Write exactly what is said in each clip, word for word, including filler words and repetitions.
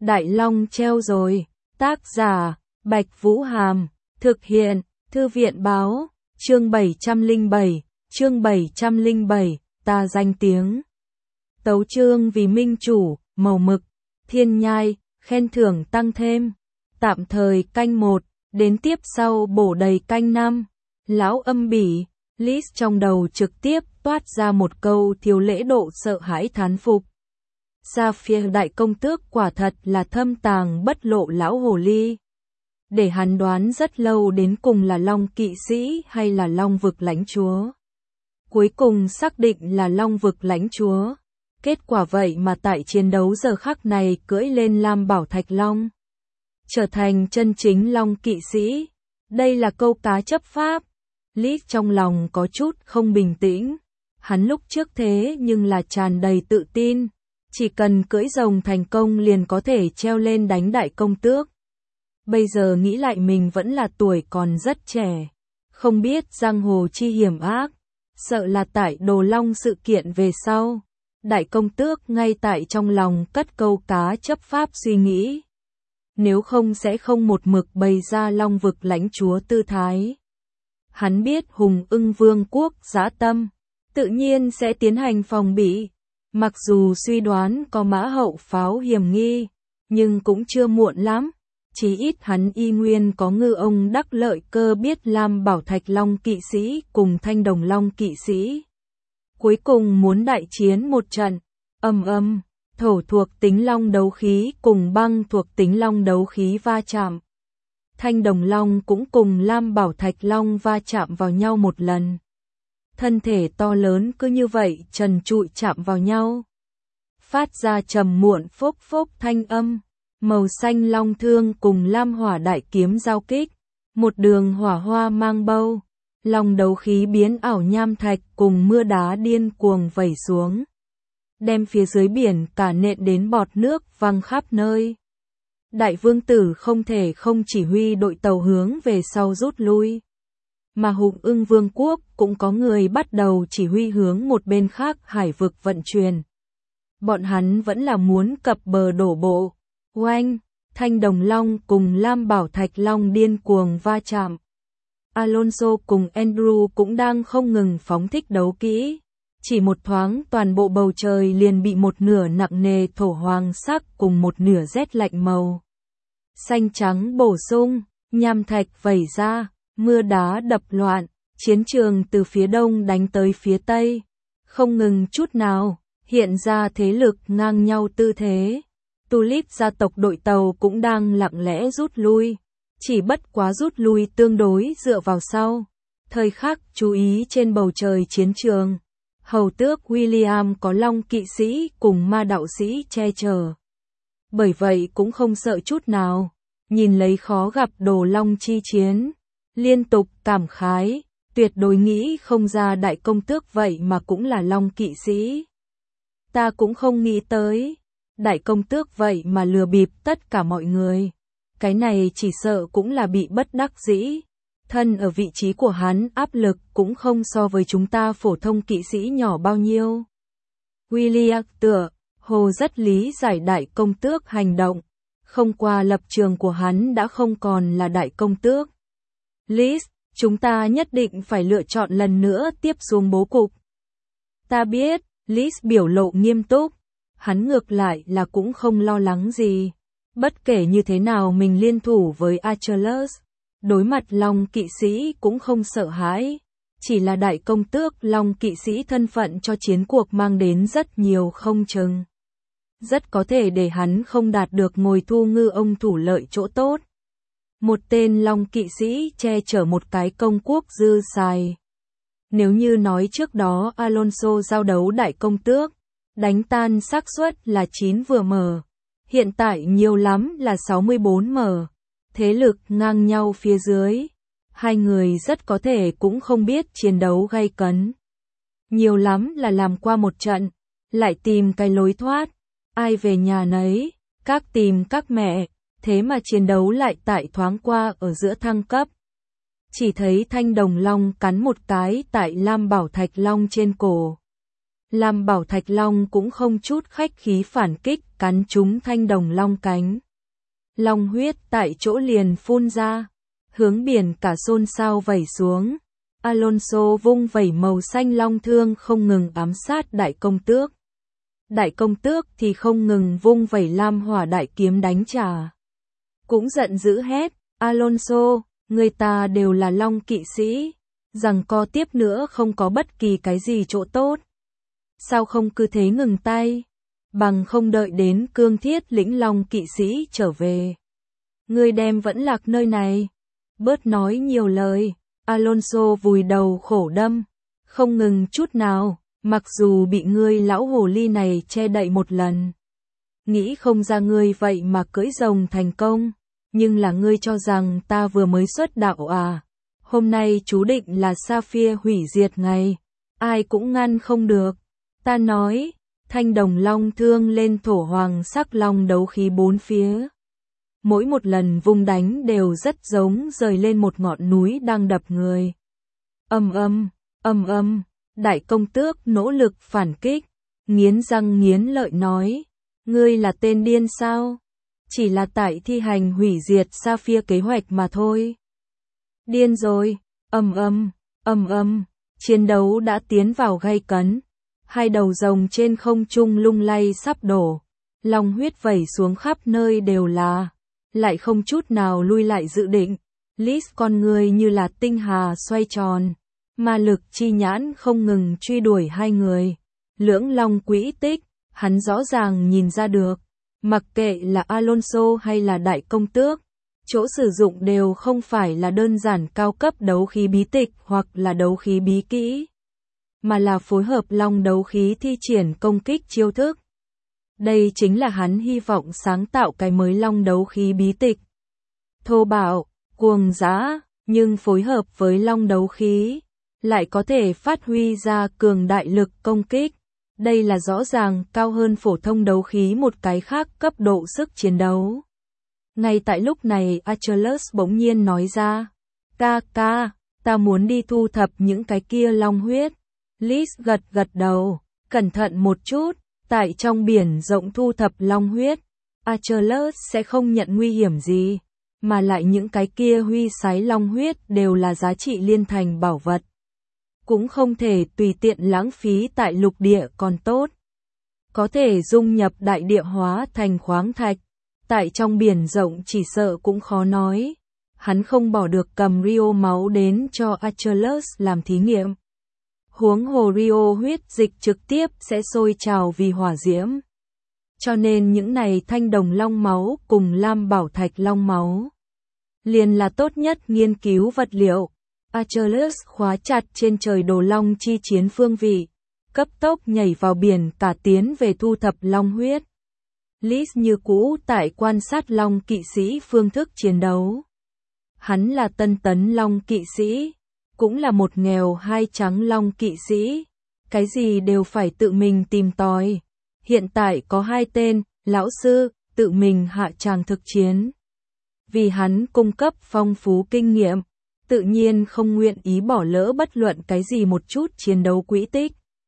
Đại Long treo rồi. Tác giả, Bạch Vũ Hàm. Thực hiện, Thư viện báo. Chương bảy trăm lẻ bảy. Chương bảy trăm lẻ bảy. Ta danh tiếng. Tấu chương vì minh chủ, màu mực. Thiên nhai, khen thưởng tăng thêm. Tạm thời canh một, đến tiếp sau bổ đầy canh năm. Lão âm bỉ. List trong đầu trực tiếp toát ra một câu thiếu lễ độ sợ hãi thán phục. Sapphire đại công tước quả thật là thâm tàng bất lộ lão hồ ly. Để hắn đoán rất lâu đến cùng là Long kỵ sĩ hay là Long vực lãnh chúa. Cuối cùng xác định là Long vực lãnh chúa. Kết quả vậy mà tại chiến đấu giờ khắc này cưỡi lên Lam Bảo Thạch Long. Trở thành chân chính Long kỵ sĩ. Đây là câu cá chấp pháp. Lý trong lòng có chút không bình tĩnh. Hắn lúc trước thế nhưng là tràn đầy tự tin. Chỉ cần cưỡi rồng thành công liền có thể treo lên đánh đại công tước. Bây giờ nghĩ lại mình vẫn là tuổi còn rất trẻ. Không biết giang hồ chi hiểm ác. Sợ là tại Đồ Long sự kiện về sau. Đại công tước ngay tại trong lòng cất câu cá chấp pháp suy nghĩ. Nếu không sẽ không một mực bày ra Long vực lãnh chúa tư thái. Hắn biết Hùng Ưng Vương quốc dã tâm, tự nhiên sẽ tiến hành phòng bị. Mặc dù suy đoán có mã hậu pháo hiểm nghi, nhưng cũng chưa muộn lắm. Chí ít hắn y nguyên có ngư ông đắc lợi cơ biết Lam Bảo Thạch Long kỵ sĩ cùng Thanh Đồng Long kỵ sĩ. Cuối cùng muốn đại chiến một trận, âm âm, thổ thuộc tính long đấu khí cùng băng thuộc tính long đấu khí va chạm. Thanh Đồng Long cũng cùng Lam Bảo Thạch Long va chạm vào nhau một lần. Thân thể to lớn cứ như vậy trần trụi chạm vào nhau. Phát ra trầm muộn phốc phốc thanh âm. Màu xanh long thương cùng lam hỏa đại kiếm giao kích. Một đường hỏa hoa mang bâu. Long đấu khí biến ảo nham thạch cùng mưa đá điên cuồng vẩy xuống. Đem phía dưới biển cả nện đến bọt nước văng khắp nơi. Đại vương tử không thể không chỉ huy đội tàu hướng về sau rút lui. Mà Hùng Ưng Vương quốc cũng có người bắt đầu chỉ huy hướng một bên khác hải vực vận chuyển. Bọn hắn vẫn là muốn cập bờ đổ bộ. Oanh, Thanh Đồng Long cùng Lam Bảo Thạch Long điên cuồng va chạm. Alonso cùng Andrew cũng đang không ngừng phóng thích đấu kỹ. Chỉ một thoáng toàn bộ bầu trời liền bị một nửa nặng nề thổ hoàng sắc cùng một nửa rét lạnh màu xanh trắng bổ sung, nham thạch vẩy ra, mưa đá đập loạn, chiến trường từ phía đông đánh tới phía tây, không ngừng chút nào, hiện ra thế lực ngang nhau tư thế. Tulip gia tộc đội tàu cũng đang lặng lẽ rút lui, chỉ bất quá rút lui tương đối dựa vào sau. Thời khắc chú ý trên bầu trời chiến trường, hầu tước William có Long kỵ sĩ cùng ma đạo sĩ che chở. Bởi vậy cũng không sợ chút nào, nhìn lấy khó gặp Đồ Long chi chiến, liên tục cảm khái, tuyệt đối nghĩ không ra đại công tước vậy mà cũng là Long kỵ sĩ. Ta cũng không nghĩ tới, đại công tước vậy mà lừa bịp tất cả mọi người. Cái này chỉ sợ cũng là bị bất đắc dĩ. Thân ở vị trí của hắn áp lực cũng không so với chúng ta phổ thông kỵ sĩ nhỏ bao nhiêu. William tựa hồ rất lý giải đại công tước hành động. Không qua lập trường của hắn đã không còn là đại công tước. Liz, chúng ta nhất định phải lựa chọn lần nữa tiếp xuống bố cục. Ta biết, Liz biểu lộ nghiêm túc. Hắn ngược lại là cũng không lo lắng gì. Bất kể như thế nào mình liên thủ với Achilles, đối mặt Long kỵ sĩ cũng không sợ hãi. Chỉ là đại công tước Long kỵ sĩ thân phận cho chiến cuộc mang đến rất nhiều không chừng. Rất có thể để hắn không đạt được ngồi thu ngư ông thủ lợi chỗ tốt. Một tên Long kỵ sĩ che chở một cái công quốc dư xài. Nếu như nói trước đó Alonso giao đấu đại công tước, đánh tan xác suất là chín vừa mở. Hiện tại nhiều lắm là sáu mươi bốn mở. Thế lực ngang nhau phía dưới. Hai người rất có thể cũng không biết chiến đấu gay cấn. Nhiều lắm là làm qua một trận, lại tìm cái lối thoát. Ai về nhà nấy, các tìm các mẹ, thế mà chiến đấu lại tại thoáng qua ở giữa thăng cấp. Chỉ thấy Thanh Đồng Long cắn một cái tại Lam Bảo Thạch Long trên cổ. Lam Bảo Thạch Long cũng không chút khách khí phản kích, cắn trúng thanh đồng long cánh. Long huyết tại chỗ liền phun ra, hướng biển cả xôn xao vẩy xuống. Alonso vung vẩy màu xanh long thương không ngừng ám sát đại công tước. Đại công tước thì không ngừng vung vẩy lam hỏa đại kiếm đánh trả. Cũng giận dữ hét, Alonso, người ta đều là long kỵ sĩ, rằng co tiếp nữa không có bất kỳ cái gì chỗ tốt. Sao không cứ thế ngừng tay, bằng không đợi đến cương thiết lĩnh long kỵ sĩ trở về. Ngươi đem vẫn lạc nơi này, bớt nói nhiều lời. Alonso vùi đầu khổ đâm, không ngừng chút nào, mặc dù bị ngươi lão hồ ly này che đậy một lần. Nghĩ không ra ngươi vậy mà cưỡi rồng thành công, nhưng là ngươi cho rằng ta vừa mới xuất đạo à. Hôm nay chú định là Sapphire hủy diệt ngày, ai cũng ngăn không được. Ta nói, thanh đồng long thương lên thổ hoàng sắc long đấu khí bốn phía. Mỗi một lần vung đánh đều rất giống rời lên một ngọn núi đang đập người. Âm âm, âm âm, đại công tước nỗ lực phản kích, nghiến răng nghiến lợi nói, ngươi là tên điên sao? Chỉ là tại thi hành hủy diệt Sapphire kế hoạch mà thôi. Điên rồi, âm âm, âm âm, chiến đấu đã tiến vào gay cấn. Hai đầu rồng trên không trung lung lay sắp đổ, long huyết vẩy xuống khắp nơi đều là, lại không chút nào lui lại dự định. Liz con người như là tinh hà xoay tròn, ma lực chi nhãn không ngừng truy đuổi hai người. Lưỡng long quỹ tích, hắn rõ ràng nhìn ra được, mặc kệ là Alonso hay là đại công tước, chỗ sử dụng đều không phải là đơn giản cao cấp đấu khí bí tịch hoặc là đấu khí bí kỹ, mà là phối hợp long đấu khí thi triển công kích chiêu thức. Đây chính là hắn hy vọng sáng tạo cái mới long đấu khí bí tịch. Thô bạo, cuồng dã, nhưng phối hợp với long đấu khí, lại có thể phát huy ra cường đại lực công kích. Đây là rõ ràng cao hơn phổ thông đấu khí một cái khác cấp độ sức chiến đấu. Ngay tại lúc này Achilles bỗng nhiên nói ra, ca ca, ta muốn đi thu thập những cái kia long huyết. Liz gật gật đầu, cẩn thận một chút, tại trong biển rộng thu thập long huyết, Achilles sẽ không nhận nguy hiểm gì, mà lại những cái kia huy sái long huyết đều là giá trị liên thành bảo vật. Cũng không thể tùy tiện lãng phí tại lục địa còn tốt. Có thể dung nhập đại địa hóa thành khoáng thạch, tại trong biển rộng chỉ sợ cũng khó nói. Hắn không bỏ được cầm Rio máu đến cho Achilles làm thí nghiệm. Huống hồ Rio huyết dịch trực tiếp sẽ sôi trào vì hỏa diễm. Cho nên những này thanh đồng long máu cùng lam bảo thạch long máu liền là tốt nhất nghiên cứu vật liệu. Achilles khóa chặt trên trời đồ long chi chiến phương vị, cấp tốc nhảy vào biển cả tiến về thu thập long huyết. Liz như cũ tại quan sát long kỵ sĩ phương thức chiến đấu. Hắn là tân tấn long kỵ sĩ, cũng là một nghèo hai trắng long kỵ sĩ, cái gì đều phải tự mình tìm tòi. Hiện tại có hai tên, lão sư, tự mình hạ tràng thực chiến. Vì hắn cung cấp phong phú kinh nghiệm, tự nhiên không nguyện ý bỏ lỡ bất luận cái gì một chút chiến đấu quỹ tích.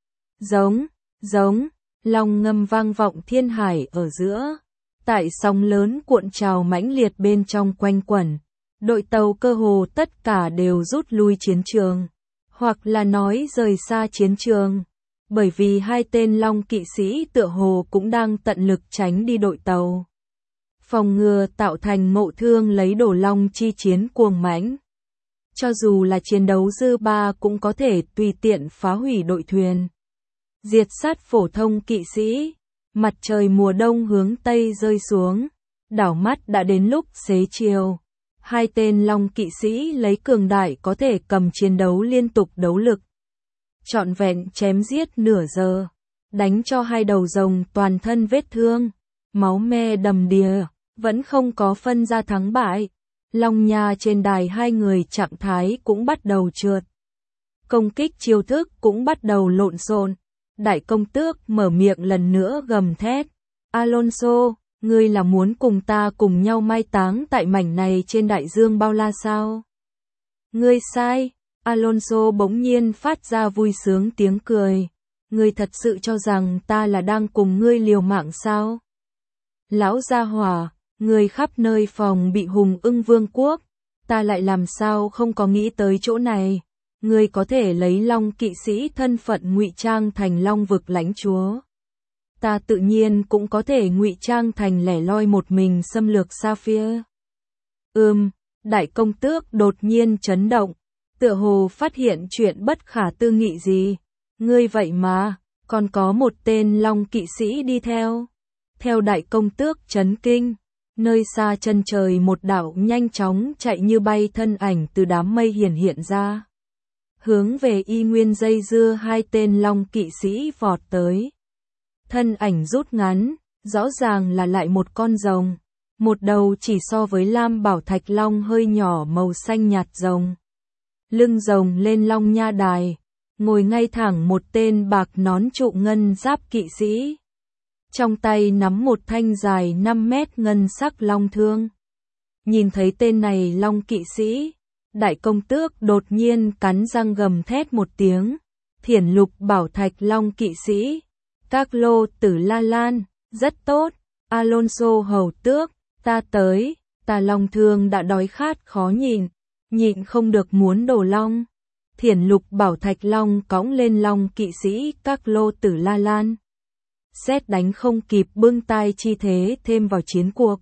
Giống, giống, long ngâm vang vọng thiên hải ở giữa, tại sóng lớn cuộn trào mãnh liệt bên trong quanh quẩn. Đội tàu cơ hồ tất cả đều rút lui chiến trường, hoặc là nói rời xa chiến trường, bởi vì hai tên long kỵ sĩ tựa hồ cũng đang tận lực tránh đi đội tàu. Phòng ngừa tạo thành ngộ thương lấy đổ long chi chiến cuồng mãnh. Cho dù là chiến đấu dư ba cũng có thể tùy tiện phá hủy đội thuyền. Diệt sát phổ thông kỵ sĩ, mặt trời mùa đông hướng tây rơi xuống, đảo mắt đã đến lúc xế chiều. Hai tên long kỵ sĩ lấy cường đại có thể cầm chiến đấu liên tục đấu lực. Trọn vẹn chém giết nửa giờ, đánh cho hai đầu rồng toàn thân vết thương, máu me đầm đìa, vẫn không có phân ra thắng bại. Long nha trên đài hai người trạng thái cũng bắt đầu trượt. Công kích chiêu thức cũng bắt đầu lộn xộn. Đại công tước mở miệng lần nữa gầm thét. Alonso, ngươi là muốn cùng ta cùng nhau mai táng tại mảnh này trên đại dương bao la sao? Ngươi sai. Alonso bỗng nhiên phát ra vui sướng tiếng cười. Ngươi thật sự cho rằng ta là đang cùng ngươi liều mạng sao? Lão gia hỏa, ngươi khắp nơi phòng bị Hùng Ưng Vương quốc, ta lại làm sao không có nghĩ tới chỗ này. Ngươi có thể lấy Long kỵ sĩ thân phận ngụy trang thành Long vực lãnh chúa. Ta tự nhiên cũng có thể ngụy trang thành lẻ loi một mình xâm lược Sapphire. Ừm, đại công tước đột nhiên chấn động, tựa hồ phát hiện chuyện bất khả tư nghị gì. Ngươi vậy mà, còn có một tên Long kỵ sĩ đi theo. Theo đại công tước chấn kinh, nơi xa chân trời một đạo nhanh chóng chạy như bay thân ảnh từ đám mây hiển hiện ra. Hướng về y nguyên dây dưa hai tên Long kỵ sĩ vọt tới. Thân ảnh rút ngắn, rõ ràng là lại một con rồng. Một đầu chỉ so với Lam Bảo Thạch Long hơi nhỏ màu xanh nhạt rồng. Lưng rồng lên long nha đài, ngồi ngay thẳng một tên bạc nón trụ ngân giáp kỵ sĩ. Trong tay nắm một thanh dài năm mét ngân sắc long thương. Nhìn thấy tên này Long kỵ sĩ, đại công tước đột nhiên cắn răng gầm thét một tiếng. Thiển Lục Bảo Thạch Long kỵ sĩ, các lô tử La Lan, rất tốt, Alonso hầu tước, ta tới, ta long thương đã đói khát khó nhìn, nhịn không được muốn đổ long. Thiển Lục Bảo Thạch Long cõng lên Long kỵ sĩ các lô tử La Lan. Xét đánh không kịp bưng tay chi thế thêm vào chiến cuộc.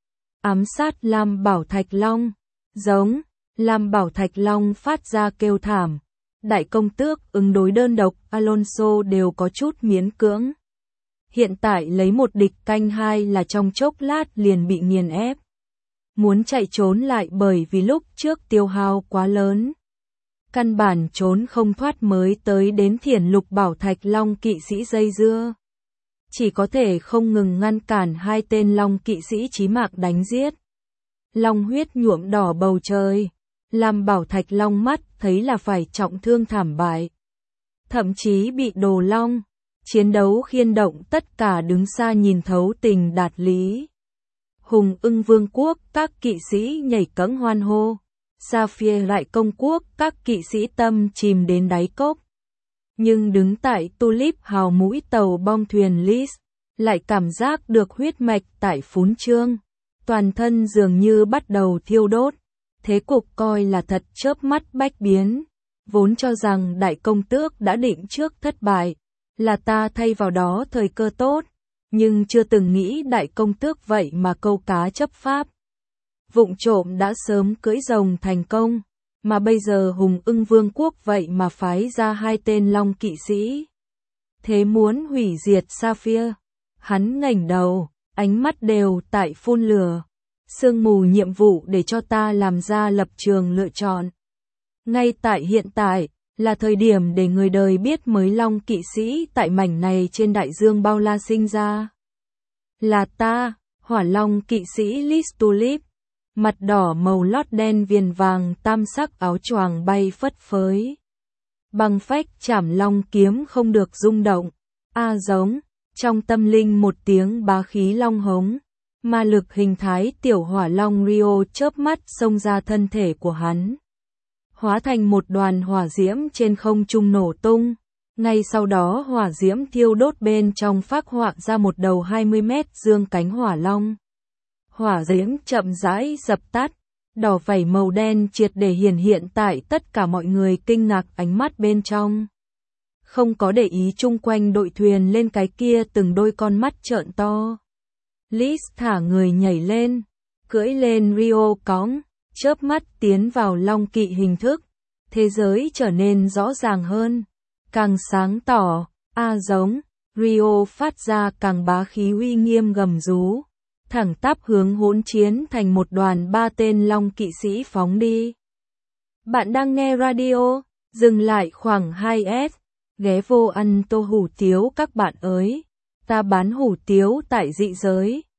Ám sát Lam Bảo Thạch Long, giống, Lam Bảo Thạch Long phát ra kêu thảm. Đại công tước ứng đối đơn độc, Alonso đều có chút miễn cưỡng. Hiện tại lấy một địch canh hai là trong chốc lát liền bị nghiền ép. Muốn chạy trốn lại bởi vì lúc trước tiêu hao quá lớn. Căn bản trốn không thoát mới tới đến Thiển Lục Bảo Thạch Long kỵ sĩ dây dưa. Chỉ có thể không ngừng ngăn cản hai tên Long kỵ sĩ chí mạng đánh giết. Long huyết nhuộm đỏ bầu trời. Lam Bảo Thạch Long mắt thấy là phải trọng thương thảm bại. Thậm chí bị đồ long. Chiến đấu khiên động tất cả đứng xa nhìn thấu tình đạt lý. Hùng Ưng Vương quốc các kỵ sĩ nhảy cẫng hoan hô. Sapphire lại công quốc các kỵ sĩ tâm chìm đến đáy cốc. Nhưng đứng tại Tulip hào mũi tàu bong thuyền Lis, lại cảm giác được huyết mạch tại phún trương. Toàn thân dường như bắt đầu thiêu đốt. Thế cục coi là thật chớp mắt bách biến. Vốn cho rằng đại công tước đã định trước thất bại. Là ta thay vào đó thời cơ tốt. Nhưng chưa từng nghĩ đại công tước vậy mà câu cá chấp pháp. Vụng trộm đã sớm cưỡi rồng thành công. Mà bây giờ Hùng Ưng Vương quốc vậy mà phái ra hai tên Long kỵ sĩ. Thế muốn hủy diệt Sapphire. Hắn ngẩng đầu, ánh mắt đều tại phun lửa. Sương mù nhiệm vụ để cho ta làm ra lập trường lựa chọn. Ngay tại hiện tại, là thời điểm để người đời biết mới Long kỵ sĩ tại mảnh này trên đại dương bao la sinh ra. Là ta, Hỏa Long kỵ sĩ Lis Tulip. Mặt đỏ màu lót đen viền vàng tam sắc áo choàng bay phất phới. Băng phách chảm long kiếm không được rung động. A giống, trong tâm linh một tiếng bá khí long hống. Ma lực hình thái tiểu hỏa long Rio chớp mắt xông ra thân thể của hắn. Hóa thành một đoàn hỏa diễm trên không trung nổ tung. Ngay sau đó hỏa diễm thiêu đốt bên trong phác họa ra một đầu hai mươi mét dương cánh hỏa long. Hỏa diễm chậm rãi dập tắt, đỏ vảy màu đen triệt để hiển hiện tại tất cả mọi người kinh ngạc ánh mắt bên trong. Không có để ý chung quanh đội thuyền lên cái kia từng đôi con mắt trợn to. Lis thả người nhảy lên, cưỡi lên Rio cõng, chớp mắt tiến vào long kỵ hình thức. Thế giới trở nên rõ ràng hơn, càng sáng tỏ, a giống, Rio phát ra càng bá khí uy nghiêm gầm rú. Thẳng tắp hướng hỗn chiến thành một đoàn ba tên Long kỵ sĩ phóng đi. Bạn đang nghe radio, dừng lại khoảng hai S, ghé vô ăn tô hủ tiếu các bạn ơi. Ta bán hủ tiếu tại dị giới.